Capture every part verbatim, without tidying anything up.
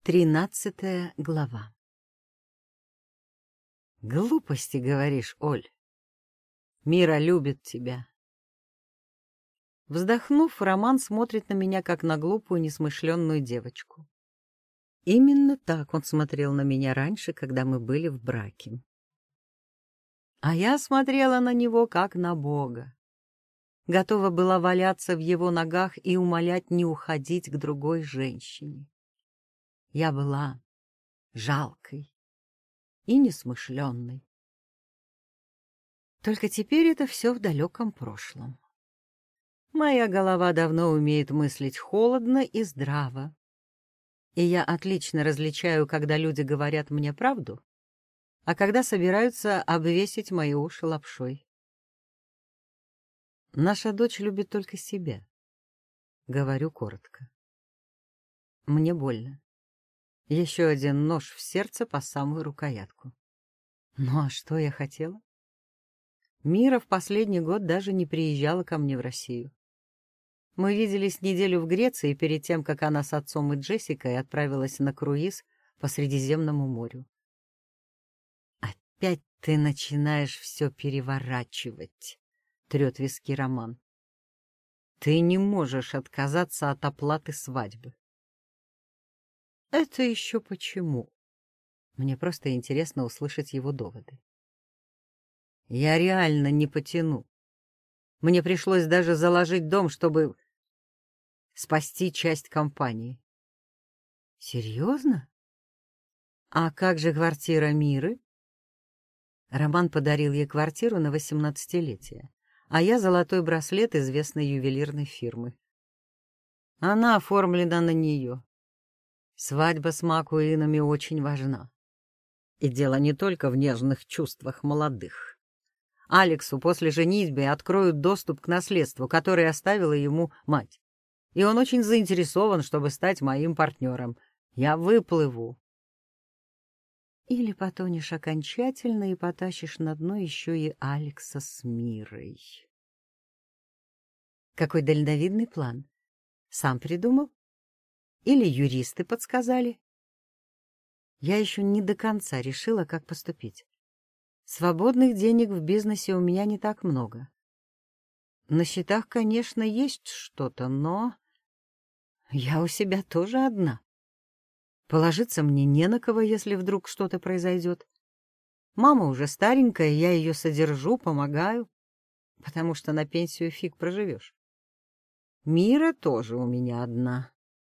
Тринадцатая глава. Глупости говоришь, Оль. Мира любит тебя. Вздохнув, Роман смотрит на меня, как на глупую, несмышленную девочку. Именно так он смотрел на меня раньше, когда мы были в браке. А я смотрела на него, как на Бога. Готова была валяться в его ногах и умолять не уходить к другой женщине. Я была жалкой и несмышленной. Только теперь это все в далеком прошлом. Моя голова давно умеет мыслить холодно и здраво, и я отлично различаю, когда люди говорят мне правду, а когда собираются обвесить мои уши лапшой. Наша дочь любит только себя, говорю коротко. Мне больно. Еще один нож в сердце по самую рукоятку. Ну а что я хотела? Мира в последний год даже не приезжала ко мне в Россию. Мы виделись неделю в Греции перед тем, как она с отцом и Джессикой отправилась на круиз по Средиземному морю. «Опять ты начинаешь все переворачивать», — трет виски Роман. «Ты не можешь отказаться от оплаты свадьбы». «Это еще почему?» Мне просто интересно услышать его доводы. «Я реально не потяну. Мне пришлось даже заложить дом, чтобы спасти часть компании». «Серьезно? А как же квартира Миры?» Роман подарил ей квартиру на восемнадцатилетие, а я золотой браслет известной ювелирной фирмы. Она оформлена на нее. Свадьба с Макуинами очень важна. И дело не только в нежных чувствах молодых. Алексу после женитьбы откроют доступ к наследству, которое оставила ему мать. И он очень заинтересован, чтобы стать моим партнером. Я выплыву. Или потонешь окончательно и потащишь на дно еще и Алекса с Мирой. Какой дальновидный план. Сам придумал? Или юристы подсказали? Я еще не до конца решила, как поступить. Свободных денег в бизнесе у меня не так много. На счетах, конечно, есть что-то, но я у себя тоже одна. Положиться мне не на кого, если вдруг что-то произойдет. Мама уже старенькая, я ее содержу, помогаю, потому что на пенсию фиг проживешь. Мира тоже у меня одна.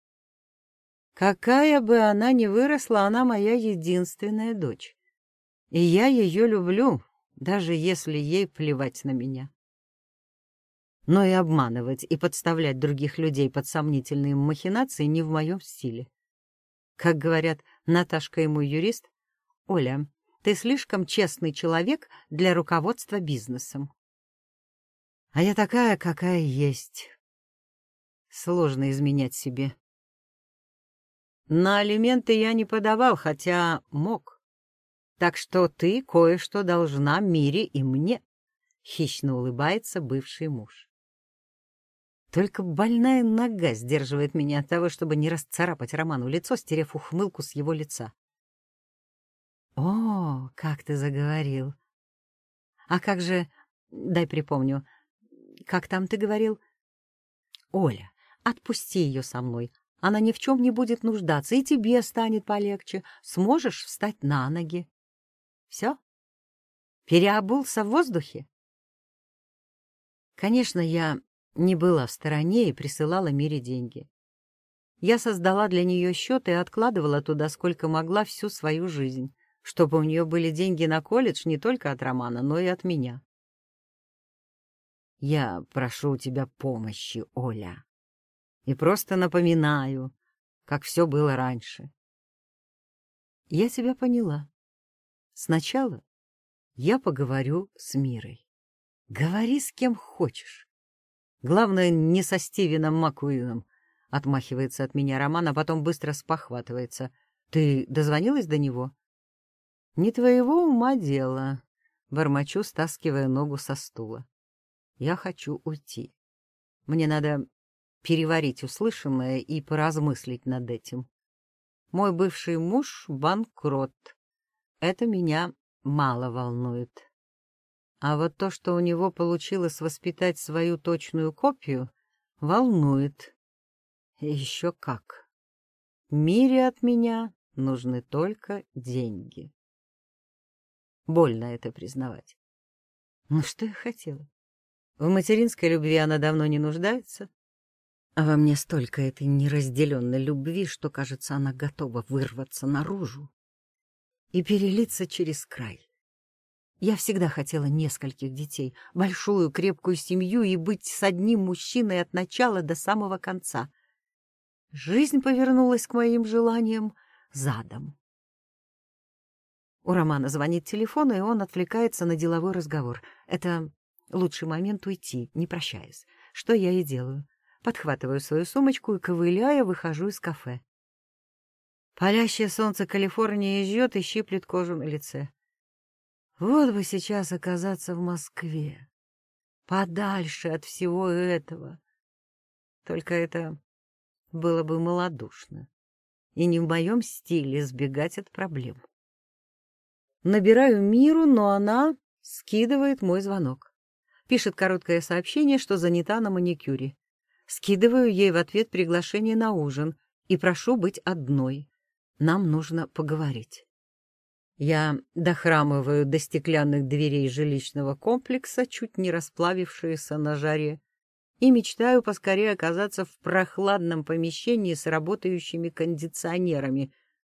Какая бы она ни выросла, она моя единственная дочь. И я ее люблю, даже если ей плевать на меня. Но и обманывать и подставлять других людей под сомнительные махинации не в моем стиле. Как говорят Наташка и мой юрист, «Оля, ты слишком честный человек для руководства бизнесом». А я такая, какая есть. Сложно изменять себе. На алименты я не подавал, хотя мог. Так что ты кое-что должна Мире и мне, — хищно улыбается бывший муж. Только больная нога сдерживает меня от того, чтобы не расцарапать Роману лицо, стерев ухмылку с его лица. О, как ты заговорил. А как же, дай припомню, как там ты говорил? Оля, отпусти ее со мной. Она ни в чем не будет нуждаться, и тебе станет полегче. Сможешь встать на ноги. Все? Переобулся в воздухе? Конечно, я не была в стороне и присылала Мире деньги. Я создала для нее счет и откладывала туда сколько могла всю свою жизнь, чтобы у нее были деньги на колледж не только от Романа, но и от меня. Я прошу у тебя помощи, Оля, и просто напоминаю, как все было раньше. Я тебя поняла. Сначала я поговорю с Мирой. Говори с кем хочешь. Главное, не со Стивеном Маккуином. Отмахивается от меня Роман, а потом быстро спохватывается. Ты дозвонилась до него? Не твоего ума дело. Бормочу, стаскивая ногу со стула. Я хочу уйти. Мне надо переварить услышанное и поразмыслить над этим. Мой бывший муж — банкрот. Это меня мало волнует. А вот то, что у него получилось воспитать свою точную копию, волнует. И еще как. Мире от меня нужны только деньги. Больно это признавать. Ну что я хотела? В материнской любви она давно не нуждается. А во мне столько этой неразделенной любви, что, кажется, она готова вырваться наружу и перелиться через край. Я всегда хотела нескольких детей, большую крепкую семью и быть с одним мужчиной от начала до самого конца. Жизнь повернулась к моим желаниям задом. У Романа звонит телефон, и он отвлекается на деловой разговор. Это лучший момент уйти, не прощаясь. Что я и делаю. Подхватываю свою сумочку и, ковыляя, выхожу из кафе. Палящее солнце Калифорнии жжет и щиплет кожу на лице. Вот бы сейчас оказаться в Москве, подальше от всего этого. Только это было бы малодушно и не в моем стиле сбегать от проблем. Набираю Миру, но она скидывает мой звонок. Пишет короткое сообщение, что занята на маникюре. Скидываю ей в ответ приглашение на ужин и прошу быть одной. Нам нужно поговорить. Я дохрамываю до стеклянных дверей жилищного комплекса, чуть не расплавившиеся на жаре, и мечтаю поскорее оказаться в прохладном помещении с работающими кондиционерами,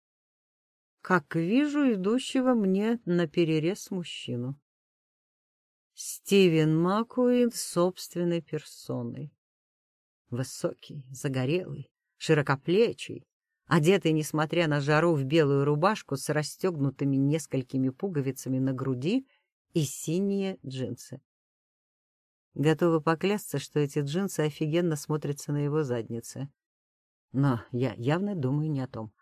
как вижу идущего мне наперерез мужчину. Стивен Маккуин собственной персоной. Высокий, загорелый, широкоплечий, одетый, несмотря на жару, в белую рубашку с расстегнутыми несколькими пуговицами на груди и синие джинсы. Готова поклясться, что эти джинсы офигенно смотрятся на его заднице. Но я явно думаю не о том.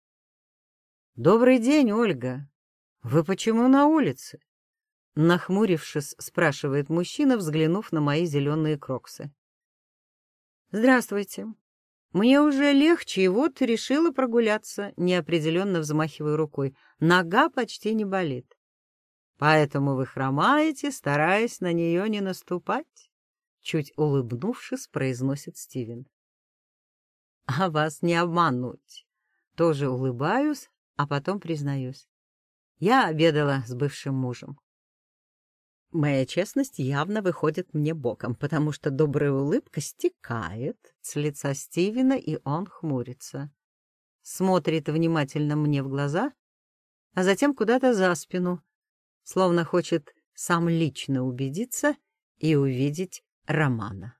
«Добрый день, Ольга! Вы почему на улице?» Нахмурившись, спрашивает мужчина, взглянув на мои зеленые кроксы. «Здравствуйте. Мне уже легче, и вот решила прогуляться», неопределенно взмахиваю рукой. Нога почти не болит. «Поэтому вы хромаете, стараясь на нее не наступать?» Чуть улыбнувшись, произносит Стивен. «А вас не обмануть». Тоже улыбаюсь, а потом признаюсь. Я обедала с бывшим мужем. Моя честность явно выходит мне боком, потому что добрая улыбка стекает с лица Стивена, и он хмурится. Смотрит внимательно мне в глаза, а затем куда-то за спину, словно хочет сам лично убедиться и увидеть Романа.